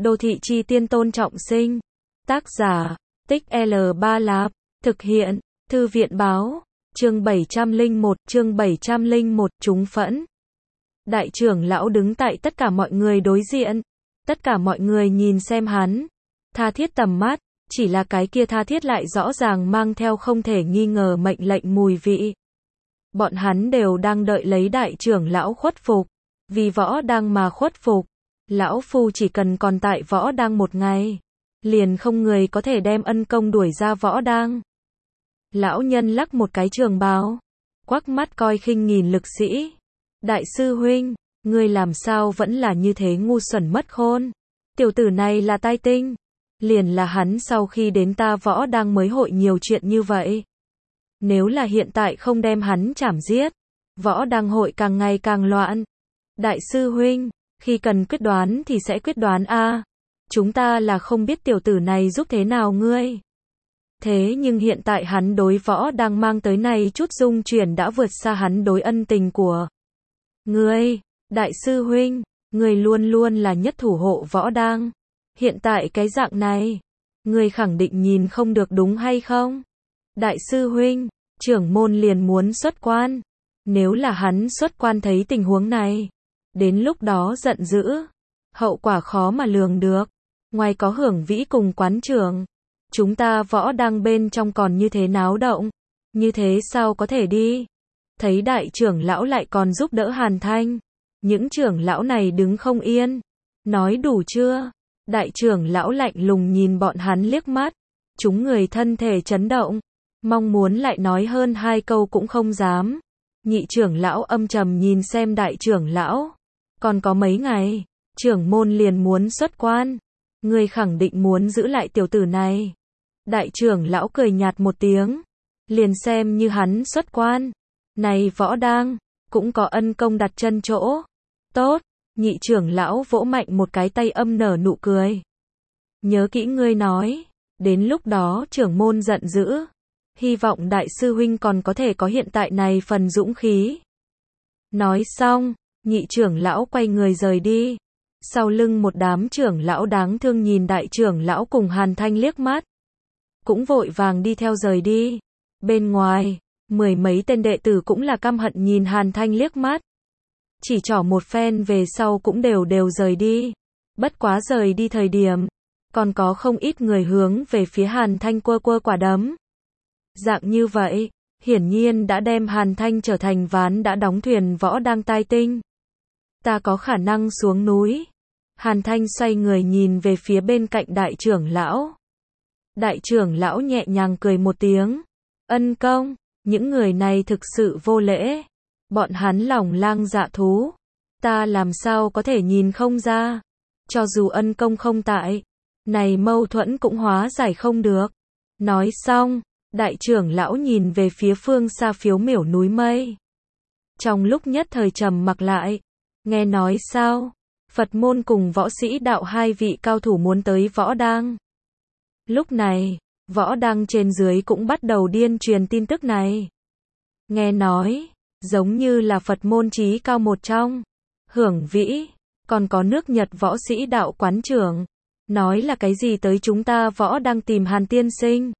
Đô thị chi tiên Tôn Trọng Sinh. Tác giả, Tích L3 Lạp. Thực hiện, Thư viện báo. Chương 701, trúng phẫn. Đại trưởng lão đứng tại tất cả mọi người đối diện. Tất cả mọi người nhìn xem hắn. Tha thiết tầm mắt, chỉ là cái kia tha thiết lại rõ ràng mang theo không thể nghi ngờ mệnh lệnh mùi vị. Bọn hắn đều đang đợi lấy đại trưởng lão khuất phục. Vì võ đang mà khuất phục. Lão Phu chỉ cần còn tại võ đang một ngày, liền không người có thể đem ân công đuổi ra võ đang. Lão nhân lắc một cái trường bào, quắc mắt coi khinh nhìn lực sĩ. Đại sư huynh, ngươi làm sao vẫn là như thế ngu xuẩn mất khôn. Tiểu tử này là tai tinh. Liền là hắn sau khi đến ta võ đang mới hội nhiều chuyện như vậy. Nếu là hiện tại không đem hắn chảm giết, võ đang hội càng ngày càng loạn. Đại sư huynh, khi cần quyết đoán thì sẽ quyết đoán a. Chúng ta là không biết tiểu tử này giúp thế nào ngươi. Thế nhưng hiện tại hắn đối võ đang mang tới này chút dung chuyển đã vượt xa hắn đối ân tình của ngươi. Đại sư huynh, ngươi luôn luôn là nhất thủ hộ võ đang. Hiện tại cái dạng này, ngươi khẳng định nhìn không được đúng hay không? Đại sư huynh, trưởng môn liền muốn xuất quan. Nếu là hắn xuất quan thấy tình huống này, đến lúc đó giận dữ, hậu quả khó mà lường được. Ngoài có Hưởng Vĩ cùng quán trưởng, chúng ta võ đang bên trong còn như thế náo động, như thế sao có thể đi. Thấy đại trưởng lão lại còn giúp đỡ Hàn Thanh, những trưởng lão này đứng không yên. Nói đủ chưa? Đại trưởng lão lạnh lùng nhìn bọn hắn liếc mắt, chúng người thân thể chấn động, mong muốn lại nói hơn hai câu cũng không dám. Nhị trưởng lão âm trầm nhìn xem đại trưởng lão. Còn có mấy ngày, trưởng môn liền muốn xuất quan. Ngươi khẳng định muốn giữ lại tiểu tử này. Đại trưởng lão cười nhạt một tiếng. Liền xem như hắn xuất quan. Này võ đang, cũng có ân công đặt chân chỗ. Tốt, nhị trưởng lão vỗ mạnh một cái tay âm nở nụ cười. Nhớ kỹ ngươi nói, đến lúc đó trưởng môn giận dữ. Hy vọng đại sư huynh còn có thể có hiện tại này phần dũng khí. Nói xong, nhị trưởng lão quay người rời đi. Sau lưng một đám trưởng lão đáng thương nhìn đại trưởng lão cùng Hàn Thanh liếc mắt. Cũng vội vàng đi theo rời đi. Bên ngoài, mười mấy tên đệ tử cũng là căm hận nhìn Hàn Thanh liếc mắt. Chỉ trỏ một phen về sau cũng đều rời đi. Bất quá rời đi thời điểm, còn có không ít người hướng về phía Hàn Thanh quơ quả đấm. Dạng như vậy, hiển nhiên đã đem Hàn Thanh trở thành ván đã đóng thuyền võ đang tai tinh. Ta có khả năng xuống núi. Hàn Thanh xoay người nhìn về phía bên cạnh đại trưởng lão. Đại trưởng lão nhẹ nhàng cười một tiếng. Ân công, những người này thực sự vô lễ. Bọn hắn lòng lang dạ thú. Ta làm sao có thể nhìn không ra. Cho dù ân công không tại, này mâu thuẫn cũng hóa giải không được. Nói xong, đại trưởng lão nhìn về phía phương xa phiếu miểu núi mây. Trong lúc nhất thời trầm mặc lại, nghe nói sao, Phật môn cùng võ sĩ đạo hai vị cao thủ muốn tới võ đang. Lúc này, võ đang trên dưới cũng bắt đầu điên truyền tin tức này. Nghe nói, giống như là Phật môn chí cao một trong, Hưởng Vĩ, còn có nước Nhật võ sĩ đạo quán trưởng, nói là cái gì tới chúng ta võ đang tìm Hàn tiên sinh.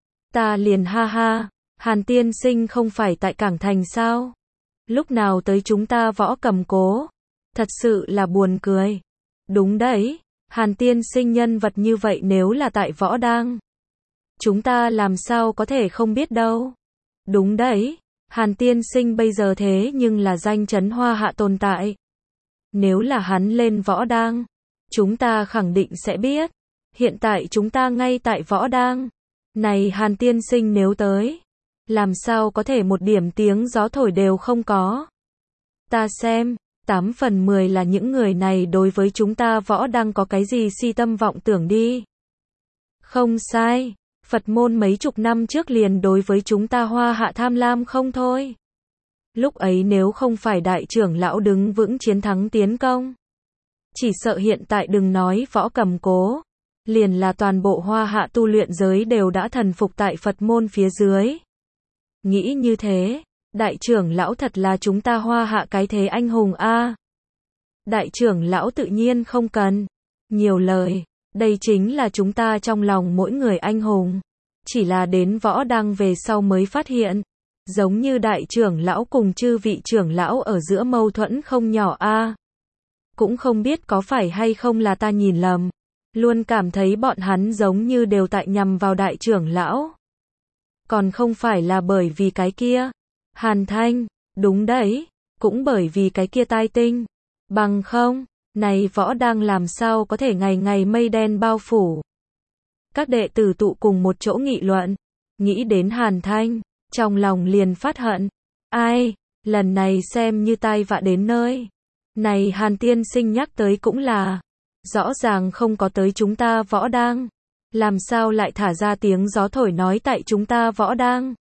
Ta liền ha ha, Hàn tiên sinh không phải tại Cảng Thành sao? Lúc nào tới chúng ta võ Cầm Cố? Thật sự là buồn cười. Đúng đấy, Hàn tiên sinh nhân vật như vậy nếu là tại võ đang, chúng ta làm sao có thể không biết đâu. Đúng đấy, Hàn tiên sinh bây giờ thế nhưng là danh chấn Hoa Hạ tồn tại. Nếu là hắn lên võ đang, chúng ta khẳng định sẽ biết. Hiện tại chúng ta ngay tại võ đang. Này Hàn tiên sinh nếu tới, làm sao có thể một điểm tiếng gió thổi đều không có. Ta xem, 8 phần 10 là những người này đối với chúng ta võ đang có cái gì si tâm vọng tưởng đi. Không sai, Phật môn mấy chục năm trước liền đối với chúng ta Hoa Hạ tham lam không thôi. Lúc ấy nếu không phải đại trưởng lão đứng vững chiến thắng tiến công, chỉ sợ hiện tại đừng nói võ Cầm Cố, liền là toàn bộ Hoa Hạ tu luyện giới đều đã thần phục tại Phật môn phía dưới. Nghĩ như thế, đại trưởng lão thật là chúng ta Hoa Hạ cái thế anh hùng a. Đại trưởng lão tự nhiên không cần. Nhiều lời, đây chính là chúng ta trong lòng mỗi người anh hùng. Chỉ là đến võ đăng về sau mới phát hiện, giống như đại trưởng lão cùng chư vị trưởng lão ở giữa mâu thuẫn không nhỏ a. Cũng không biết có phải hay không là ta nhìn lầm, luôn cảm thấy bọn hắn giống như đều tại nhằm vào đại trưởng lão. Còn không phải là bởi vì cái kia. Hàn Thanh, đúng đấy, cũng bởi vì cái kia tai tinh. Bằng không, này võ đang làm sao có thể ngày ngày mây đen bao phủ. Các đệ tử tụ cùng một chỗ nghị luận, nghĩ đến Hàn Thanh, trong lòng liền phát hận. Ai, lần này xem như tai vạ đến nơi. Này Hàn tiên sinh nhắc tới cũng là, rõ ràng không có tới chúng ta võ đang. Làm sao lại thả ra tiếng gió thổi nói tại chúng ta võ đang?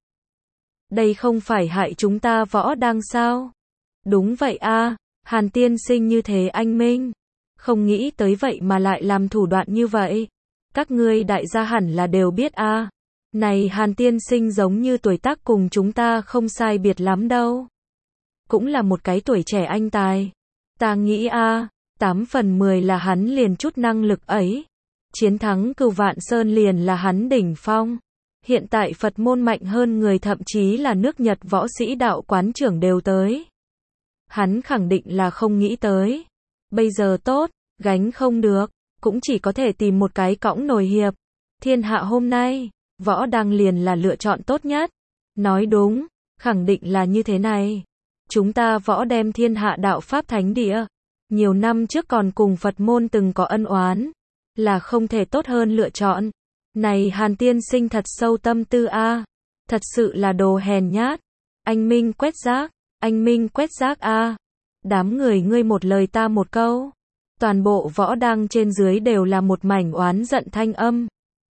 Đây không phải hại chúng ta võ đang sao? Đúng vậy a, Hàn tiên sinh như thế anh minh. Không nghĩ tới vậy mà lại làm thủ đoạn như vậy. Các ngươi đại gia hẳn là đều biết a. Này Hàn tiên sinh giống như tuổi tác cùng chúng ta không sai biệt lắm đâu. Cũng là một cái tuổi trẻ anh tài. Ta nghĩ a, 8 phần 10 là hắn liền chút năng lực ấy. Chiến thắng Cửu Vạn Sơn liền là hắn đỉnh phong. Hiện tại Phật môn mạnh hơn người, thậm chí là nước Nhật võ sĩ đạo quán trưởng đều tới. Hắn khẳng định là không nghĩ tới. Bây giờ tốt, gánh không được, cũng chỉ có thể tìm một cái cõng nồi hiệp. Thiên hạ hôm nay, võ đăng liền là lựa chọn tốt nhất. Nói đúng, khẳng định là như thế này. Chúng ta võ đem thiên hạ đạo pháp thánh địa. Nhiều năm trước còn cùng Phật môn từng có ân oán. Là không thể tốt hơn lựa chọn. Này Hàn tiên sinh thật sâu tâm tư a, thật sự là đồ hèn nhát. Anh minh quét rác, anh minh quét rác a. Đám người ngươi một lời ta một câu. Toàn bộ võ đăng trên dưới đều là một mảnh oán giận thanh âm.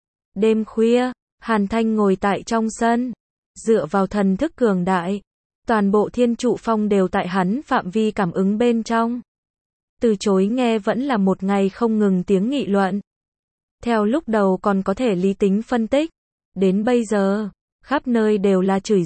Đêm khuya, Hàn Thanh ngồi tại trong sân, dựa vào thần thức cường đại, toàn bộ thiên trụ phong đều tại hắn phạm vi cảm ứng bên trong. Từ chối nghe vẫn là một ngày không ngừng tiếng nghị luận. Theo lúc đầu còn có thể lý tính phân tích, đến bây giờ, khắp nơi đều là chửi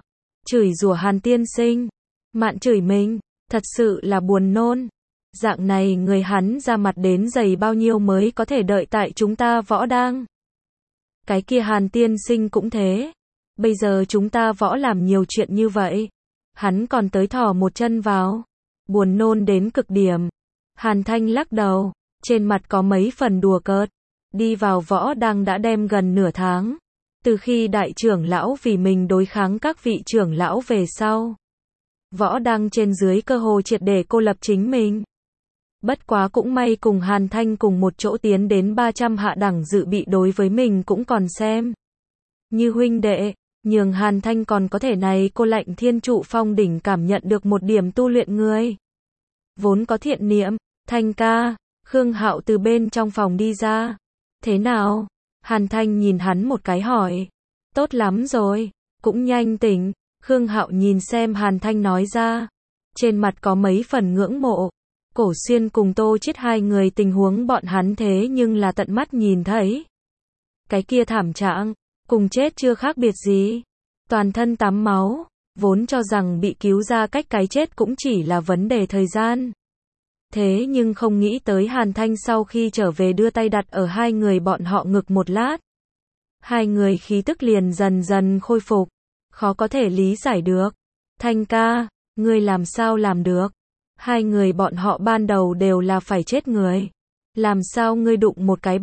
rủa Hàn tiên sinh, mạn chửi mình, thật sự là buồn nôn. Dạng này người hắn ra mặt đến dày bao nhiêu mới có thể đợi tại chúng ta võ đang. Cái kia Hàn tiên sinh cũng thế. Bây giờ chúng ta võ làm nhiều chuyện như vậy, hắn còn tới thò một chân vào. Buồn nôn đến cực điểm. Hàn Thanh lắc đầu, trên mặt có mấy phần đùa cợt. Đi vào võ đang đã đem gần nửa tháng. Từ khi đại trưởng lão vì mình đối kháng các vị trưởng lão về sau, võ đang trên dưới cơ hồ triệt để cô lập chính mình. Bất quá cũng may cùng Hàn Thanh cùng một chỗ tiến đến 300 hạ đẳng dự bị đối với mình cũng còn xem như huynh đệ, nhường Hàn Thanh còn có thể này cô lạnh thiên trụ phong đỉnh cảm nhận được một điểm tu luyện người. Vốn có thiện niệm, Thanh ca, Khương Hạo từ bên trong phòng đi ra. Thế nào? Hàn Thanh nhìn hắn một cái hỏi. Tốt lắm rồi, cũng nhanh tỉnh. Khương Hạo nhìn xem Hàn Thanh nói ra. Trên mặt có mấy phần ngưỡng mộ. Cổ Xuyên cùng Tô Chiết hai người tình huống bọn hắn thế nhưng là tận mắt nhìn thấy. Cái kia thảm trạng, cùng chết chưa khác biệt gì. Toàn thân tắm máu, vốn cho rằng bị cứu ra cách cái chết cũng chỉ là vấn đề thời gian. Thế nhưng không nghĩ tới Hàn Thanh sau khi trở về đưa tay đặt ở hai người bọn họ ngực một lát. Hai người khí tức liền dần dần khôi phục. Khó có thể lý giải được. Thanh ca, ngươi làm sao làm được? Hai người bọn họ ban đầu đều là phải chết người. Làm sao ngươi đụng một cái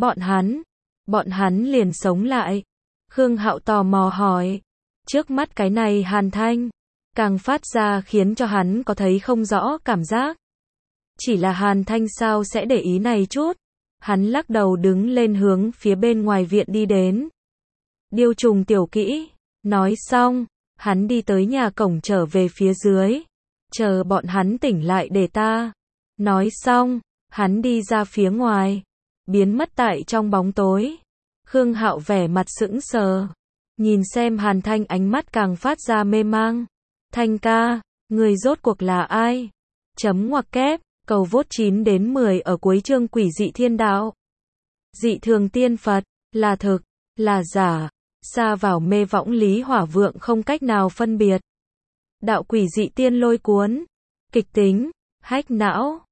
bọn hắn liền sống lại? Khương Hạo tò mò hỏi. Trước mắt cái này Hàn Thanh, càng phát ra khiến cho hắn có thấy không rõ cảm giác. Chỉ là Hàn Thanh sao sẽ để ý này chút? Hắn lắc đầu đứng lên hướng phía bên ngoài viện đi đến. Điêu trùng tiểu kỹ. Nói xong, hắn đi tới nhà cổng trở về phía dưới. Chờ bọn hắn tỉnh lại để ta. Nói xong, hắn đi ra phía ngoài. Biến mất tại trong bóng tối. Khương Hạo vẻ mặt sững sờ. Nhìn xem Hàn Thanh ánh mắt càng phát ra mê mang. Thanh ca, người rốt cuộc là ai? Chấm ngoặc kép. Cầu vote 9 đến 10 ở cuối chương Quỷ dị thiên đạo. Dị thường tiên Phật, là thực, là giả, xa vào mê võng lý hỏa vượng không cách nào phân biệt. Đạo quỷ dị tiên lôi cuốn, kịch tính, hách não.